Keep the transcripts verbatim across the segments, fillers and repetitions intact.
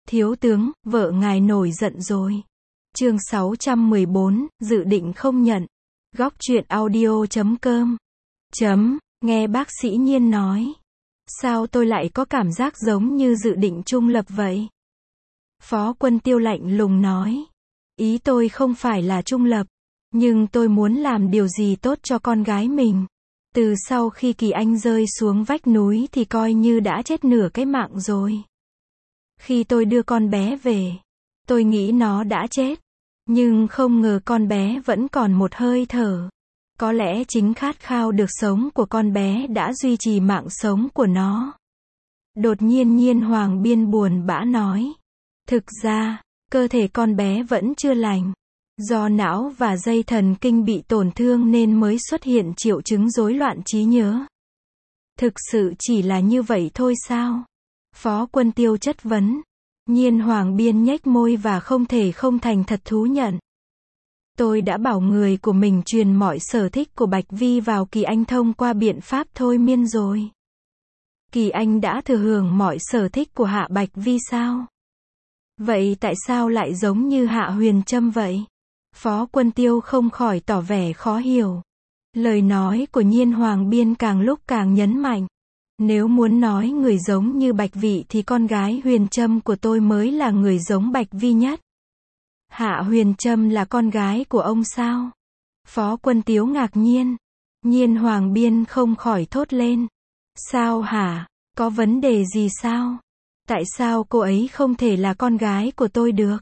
Thiếu tướng, vợ ngài nổi giận rồi. Chương sáu trăm mười bốn, dự định không nhận. Góc truyện audio chấm com. Chấm, nghe bác sĩ Nhiên nói. Sao tôi lại có cảm giác giống như dự định trung lập vậy? Phó Quân Tiêu lạnh lùng nói. Ý tôi không phải là trung lập, nhưng tôi muốn làm điều gì tốt cho con gái mình. Từ sau khi Kỳ Anh rơi xuống vách núi thì coi như đã chết nửa cái mạng rồi. Khi tôi đưa con bé về, tôi nghĩ nó đã chết. Nhưng không ngờ con bé vẫn còn một hơi thở. Có lẽ chính khát khao được sống của con bé đã duy trì mạng sống của nó. Đột nhiên Nhiên Hoàng Biên buồn bã nói. Thực ra, cơ thể con bé vẫn chưa lành. Do não và dây thần kinh bị tổn thương nên mới xuất hiện triệu chứng rối loạn trí nhớ. Thực sự chỉ là như vậy thôi sao? Phó Quân Tiêu chất vấn. Nhiên Hoàng Biên nhếch môi và không thể không thành thật thú nhận. Tôi đã bảo người của mình truyền mọi sở thích của Bạch Vi vào Kỳ Anh thông qua biện pháp thôi miên rồi. Kỳ Anh đã thừa hưởng mọi sở thích của Hạ Bạch Vi sao? Vậy tại sao lại giống như Hạ Huyền Trâm vậy? Phó Quân Tiêu không khỏi tỏ vẻ khó hiểu. Lời nói của Nhiên Hoàng Biên càng lúc càng nhấn mạnh. Nếu muốn nói người giống như Bạch Vi thì con gái Huyền Trâm của tôi mới là người giống Bạch Vi nhất. Hạ Huyền Trâm là con gái của ông sao? Phó Quân Tiêu ngạc nhiên. Nhiên Hoàng Biên không khỏi thốt lên. Sao hả? Có vấn đề gì sao? Tại sao cô ấy không thể là con gái của tôi được?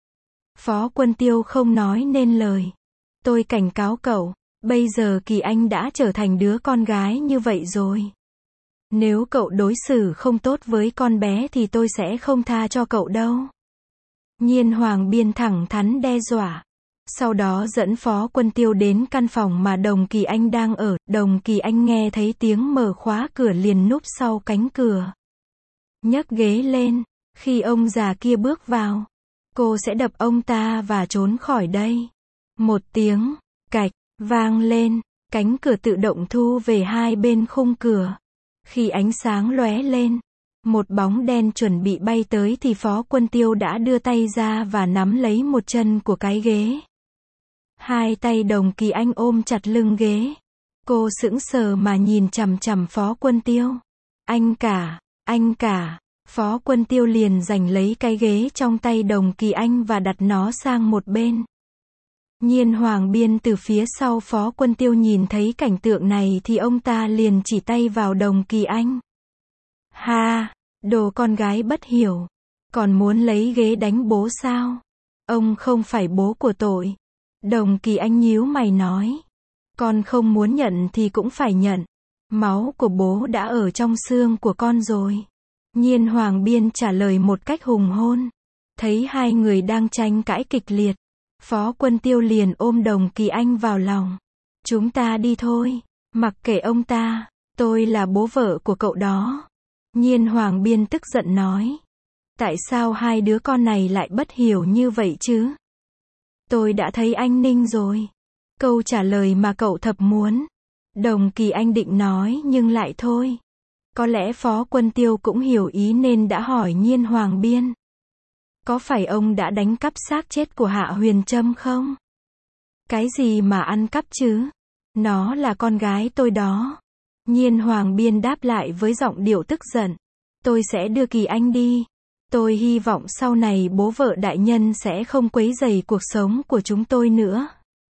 Phó Quân Tiêu không nói nên lời. Tôi cảnh cáo cậu, bây giờ Kỳ Anh đã trở thành đứa con gái như vậy rồi. Nếu cậu đối xử không tốt với con bé thì tôi sẽ không tha cho cậu đâu. Nhiên Hoàng Biên thẳng thắn đe dọa. Sau đó dẫn Phó Quân Tiêu đến căn phòng mà Đồng Kỳ Anh đang ở. Đồng Kỳ Anh nghe thấy tiếng mở khóa cửa liền núp sau cánh cửa. Nhấc ghế lên. Khi ông già kia bước vào, cô sẽ đập ông ta và trốn khỏi đây. Một tiếng cạch vang lên, cánh cửa tự động thu về hai bên khung cửa. Khi ánh sáng lóe lên, một bóng đen chuẩn bị bay tới thì Phó Quân Tiêu đã đưa tay ra và nắm lấy một chân của cái ghế. Hai tay Đồng Kỳ Anh ôm chặt lưng ghế. Cô sững sờ mà nhìn chằm chằm Phó Quân Tiêu. Anh cả, anh cả. Phó Quân Tiêu liền giành lấy cái ghế trong tay Đồng Kỳ Anh và đặt nó sang một bên. Nhiên Hoàng Biên từ phía sau Phó Quân Tiêu nhìn thấy cảnh tượng này thì ông ta liền chỉ tay vào Đồng Kỳ Anh. Ha, đồ con gái bất hiểu. Còn muốn lấy ghế đánh bố sao? Ông không phải bố của tội. Đồng Kỳ Anh nhíu mày nói. Con không muốn nhận thì cũng phải nhận. Máu của bố đã ở trong xương của con rồi. Nhiên Hoàng Biên trả lời một cách hùng hôn. Thấy hai người đang tranh cãi kịch liệt, Phó Quân Tiêu liền ôm Đồng Kỳ Anh vào lòng. Chúng ta đi thôi, mặc kệ ông ta, tôi là bố vợ của cậu đó. Nhiên Hoàng Biên tức giận nói. Tại sao hai đứa con này lại bất hiểu như vậy chứ? Tôi đã thấy anh Ninh rồi. Câu trả lời mà cậu thập muốn. Đồng Kỳ Anh định nói nhưng lại thôi. Có lẽ Phó Quân Tiêu cũng hiểu ý nên đã hỏi Nhiên Hoàng Biên. Có phải ông đã đánh cắp xác chết của Hạ Huyền Trâm không? Cái gì mà ăn cắp chứ? Nó là con gái tôi đó. Nhiên Hoàng Biên đáp lại với giọng điệu tức giận. Tôi sẽ đưa Kỳ Anh đi. Tôi hy vọng sau này bố vợ đại nhân sẽ không quấy rầy cuộc sống của chúng tôi nữa.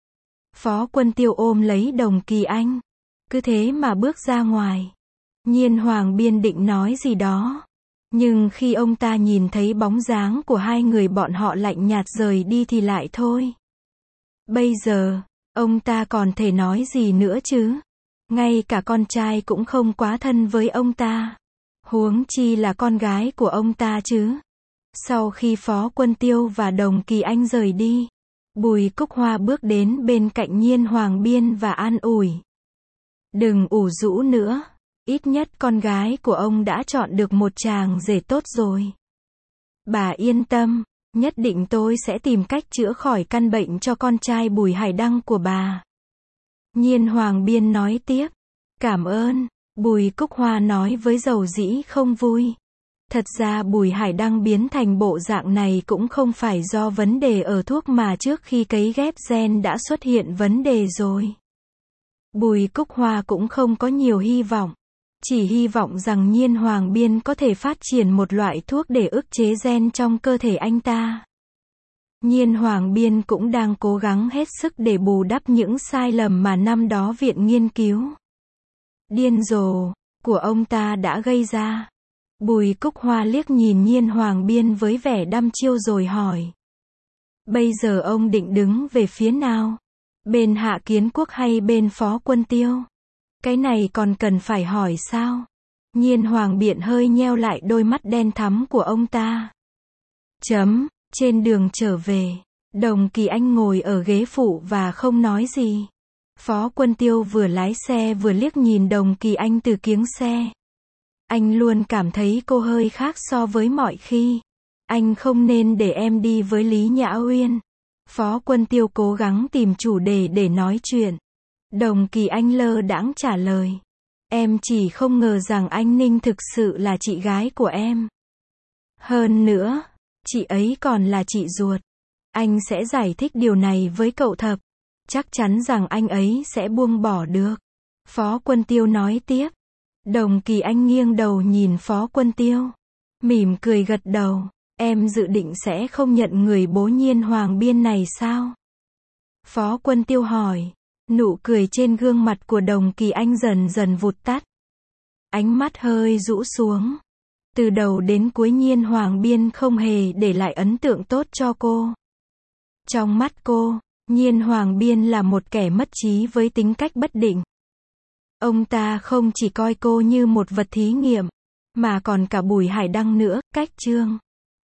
Phó Quân Tiêu ôm lấy Đồng Kỳ Anh. Cứ thế mà bước ra ngoài. Nhiên Hoàng Biên định nói gì đó. Nhưng khi ông ta nhìn thấy bóng dáng của hai người bọn họ lạnh nhạt rời đi thì lại thôi. Bây giờ, ông ta còn thể nói gì nữa chứ? Ngay cả con trai cũng không quá thân với ông ta. Huống chi là con gái của ông ta chứ. Sau khi Phó Quân Tiêu và Đồng Kỳ Anh rời đi, Bùi Cúc Hoa bước đến bên cạnh Nhiên Hoàng Biên và an ủi. Đừng ủ rũ nữa. Ít nhất con gái của ông đã chọn được một chàng rể tốt rồi. Bà yên tâm, nhất định tôi sẽ tìm cách chữa khỏi căn bệnh cho con trai Bùi Hải Đăng của bà. Nhiên Hoàng Biên nói tiếp. Cảm ơn, Bùi Cúc Hoa nói với dầu dĩ không vui. Thật ra Bùi Hải Đăng biến thành bộ dạng này cũng không phải do vấn đề ở thuốc mà trước khi cấy ghép gen đã xuất hiện vấn đề rồi. Bùi Cúc Hoa cũng không có nhiều hy vọng. Chỉ hy vọng rằng Nhiên Hoàng Biên có thể phát triển một loại thuốc để ức chế gen trong cơ thể anh ta. Nhiên Hoàng Biên cũng đang cố gắng hết sức để bù đắp những sai lầm mà năm đó viện nghiên cứu điên rồ của ông ta đã gây ra. Bùi Cúc Hoa liếc nhìn Nhiên Hoàng Biên với vẻ đăm chiêu rồi hỏi. Bây giờ ông định đứng về phía nào? Bên Hạ Kiến Quốc hay bên Phó Quân Tiêu? Cái này còn cần phải hỏi sao? Nhiên Hoàng Biện hơi nheo lại đôi mắt đen thắm của ông ta. Chấm, trên đường trở về, Đồng Kỳ Anh ngồi ở ghế phụ và không nói gì. Phó Quân Tiêu vừa lái xe vừa liếc nhìn Đồng Kỳ Anh từ kiếng xe. Anh luôn cảm thấy cô hơi khác so với mọi khi. Anh không nên để em đi với Lý Nhã Uyên. Phó Quân Tiêu cố gắng tìm chủ đề để nói chuyện. Đồng Kỳ Anh lơ đãng trả lời. Em chỉ không ngờ rằng anh Ninh thực sự là chị gái của em. Hơn nữa, chị ấy còn là chị ruột. Anh sẽ giải thích điều này với cậu Thập. Chắc chắn rằng anh ấy sẽ buông bỏ được. Phó Quân Tiêu nói tiếp. Đồng Kỳ Anh nghiêng đầu nhìn Phó Quân Tiêu. Mỉm cười gật đầu. Em dự định sẽ không nhận người bố Nhiên Hoàng Biên này sao? Phó Quân Tiêu hỏi. Nụ cười trên gương mặt của Đồng Kỳ Anh dần dần vụt tắt. Ánh mắt hơi rũ xuống. Từ đầu đến cuối Nhiên Hoàng Biên không hề để lại ấn tượng tốt cho cô. Trong mắt cô, Nhiên Hoàng Biên là một kẻ mất trí với tính cách bất định. Ông ta không chỉ coi cô như một vật thí nghiệm, mà còn cả Bùi Hải Đăng nữa, cách Trương